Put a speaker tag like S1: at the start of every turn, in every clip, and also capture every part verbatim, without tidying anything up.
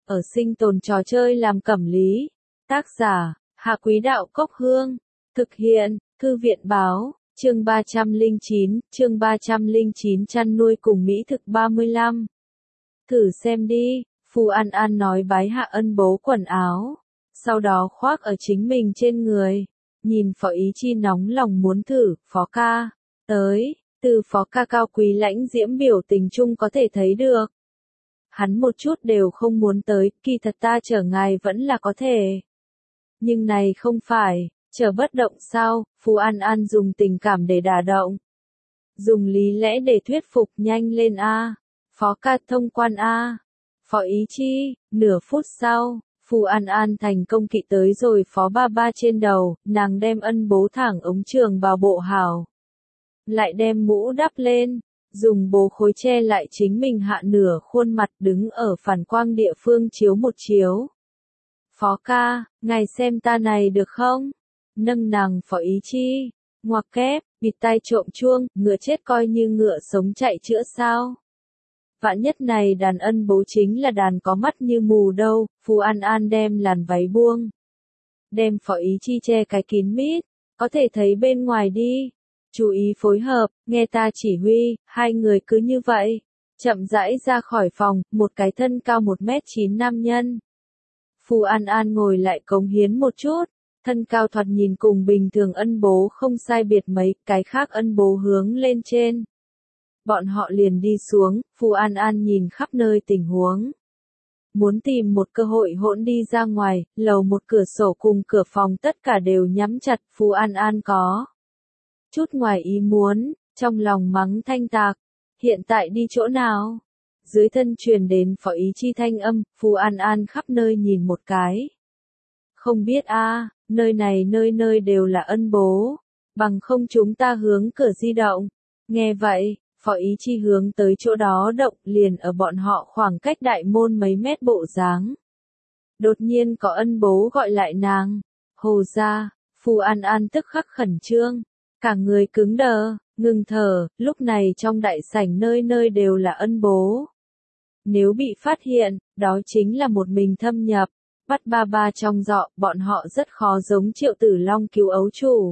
S1: ở sinh tồn trò chơi làm cẩm lý. Tác giả, Hạ Quý Đạo Cốc Hương. Thực hiện, Thư viện Báo, chương ba trăm lẻ chín, chương ba trăm lẻ chín chăn nuôi cùng mỹ thực ba mươi lăm. Thử xem đi, Phù An An nói bái hạ ân bố quần áo, sau đó khoác ở chính mình trên người. Nhìn Phó Ý Chi nóng lòng muốn thử, Phó ca, tới, từ Phó ca cao quý lãnh diễm biểu tình chung có thể thấy được. Hắn một chút đều không muốn tới, kỳ thật ta chở ngài vẫn là có thể. Nhưng này không phải, chờ bất động sao, Phù An An dùng tình cảm để đả động. Dùng lý lẽ để thuyết phục, nhanh lên a, Phó ca thông quan a. Phó Ý Chi, nửa phút sau, Phù An An thành công kỵ tới rồi Phó ba ba trên đầu, nàng đem ân bố thẳng ống trường vào bộ hào. Lại đem mũ đắp lên, dùng bố khối che lại chính mình hạ nửa khuôn mặt đứng ở phản quang địa phương chiếu một chiếu. Phó ca, ngài xem ta này được không? Nâng nàng Phó Ý Chi, ngoặc kép, bịt tai trộm chuông, ngựa chết coi như ngựa sống chạy chữa sao? Vạn nhất này đàn ân bố chính là đàn có mắt như mù đâu, Phù An An đem làn váy buông. Đem Phó Ý Chi che cái kín mít, có thể thấy bên ngoài đi. Chú ý phối hợp, nghe ta chỉ huy, hai người cứ như vậy. Chậm rãi ra khỏi phòng, một cái thân cao một mét chín nam nhân. Phù An An ngồi lại cống hiến một chút, thân cao thoạt nhìn cùng bình thường ân bố không sai biệt mấy, cái khác ân bố hướng lên trên. Bọn họ liền đi xuống, Phù An An nhìn khắp nơi tình huống. Muốn tìm một cơ hội hỗn đi ra ngoài, lầu một cửa sổ cùng cửa phòng tất cả đều nhắm chặt, Phù An An có chút ngoài ý muốn, trong lòng mắng thanh tạc. Hiện tại đi chỗ nào? Dưới thân truyền đến Phó Ý Chi thanh âm, Phù An An khắp nơi nhìn một cái. Không biết a, à, nơi này nơi nơi đều là ân bố, bằng không chúng ta hướng cửa di động. Nghe vậy, Phó Ý Chi hướng tới chỗ đó động, liền ở bọn họ khoảng cách đại môn mấy mét bộ dáng. Đột nhiên có ân bố gọi lại nàng. Hồ ra, Phù An An tức khắc khẩn trương, cả người cứng đờ, ngừng thở, lúc này trong đại sảnh nơi nơi đều là ân bố. Nếu bị phát hiện, đó chính là một mình thâm nhập, bắt ba ba trong dọ, bọn họ rất khó giống Triệu Tử Long cứu ấu chủ.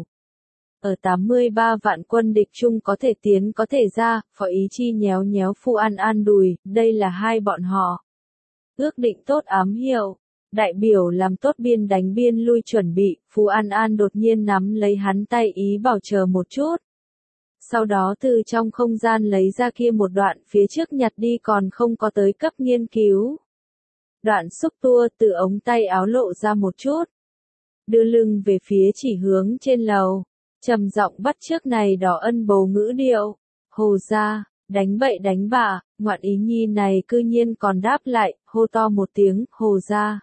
S1: Ở tám mươi ba vạn quân địch chung có thể tiến có thể ra, Phó Ý Chi nhéo nhéo Phù An An đùi, đây là hai bọn họ. Ước định tốt ám hiệu, đại biểu làm tốt biên đánh biên lui chuẩn bị, Phù An An đột nhiên nắm lấy hắn tay ý bảo chờ một chút. Sau đó từ trong không gian lấy ra kia một đoạn phía trước nhặt đi còn không có tới cấp nghiên cứu. Đoạn xúc tua từ ống tay áo lộ ra một chút. Đưa lưng về phía chỉ hướng trên lầu. Trầm giọng bắt trước này đỏ ân bố ngữ điệu. Hồ ra, đánh bậy đánh bạ, ngoạn ý nhi này cư nhiên còn đáp lại, hô to một tiếng, hồ ra.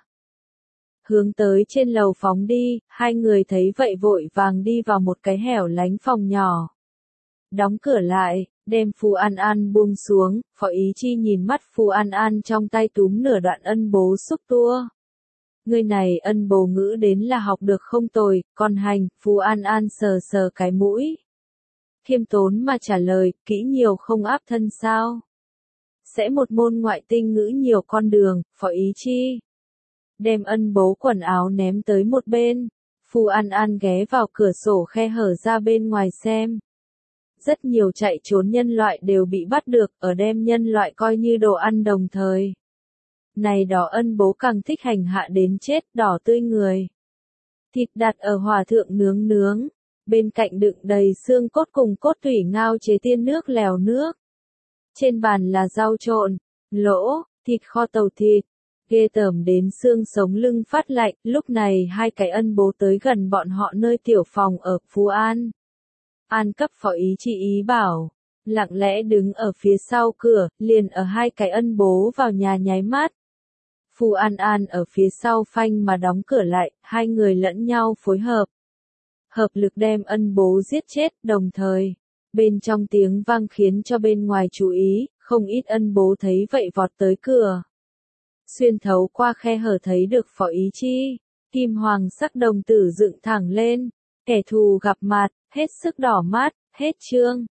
S1: Hướng tới trên lầu phóng đi, hai người thấy vậy vội vàng đi vào một cái hẻo lánh phòng nhỏ. Đóng cửa lại, đem Phù An An buông xuống, Phó Ý Chi nhìn mắt Phù An An trong tay túm nửa đoạn ân bố xúc tua. Người này ân bố ngữ đến là học được không tồi, còn hành, Phù An An sờ sờ cái mũi. Khiêm tốn mà trả lời, kỹ nhiều không áp thân sao? Sẽ một môn ngoại tinh ngữ nhiều con đường, Phó Ý Chi. Đem ân bố quần áo ném tới một bên, Phù An An ghé vào cửa sổ khe hở ra bên ngoài xem. Rất nhiều chạy trốn nhân loại đều bị bắt được, ở đem nhân loại coi như đồ ăn đồng thời. Này đỏ ân bố càng thích hành hạ đến chết, đỏ tươi người. Thịt đặt ở hỏa thượng nướng nướng, bên cạnh đựng đầy xương cốt cùng cốt tủy ngao chế tiên nước lèo nước. Trên bàn là rau trộn, lỗ, thịt kho tàu thịt, ghê tởm đến xương sống lưng phát lạnh. Lúc này hai cái ân bố tới gần bọn họ nơi tiểu phòng ở Phú An. An cấp Phó Ý Chi ý bảo, lặng lẽ đứng ở phía sau cửa, liền ở hai cái ân bố vào nhà nháy mắt. Phù An An ở phía sau phanh mà đóng cửa lại, hai người lẫn nhau phối hợp. Hợp lực đem ân bố giết chết, đồng thời, bên trong tiếng vang khiến cho bên ngoài chú ý, không ít ân bố thấy vậy vọt tới cửa. Xuyên thấu qua khe hở thấy được Phó Ý Chi, kim hoàng sắc đồng tử dựng thẳng lên, kẻ thù gặp mặt, hết sức đỏ mắt, hết chương.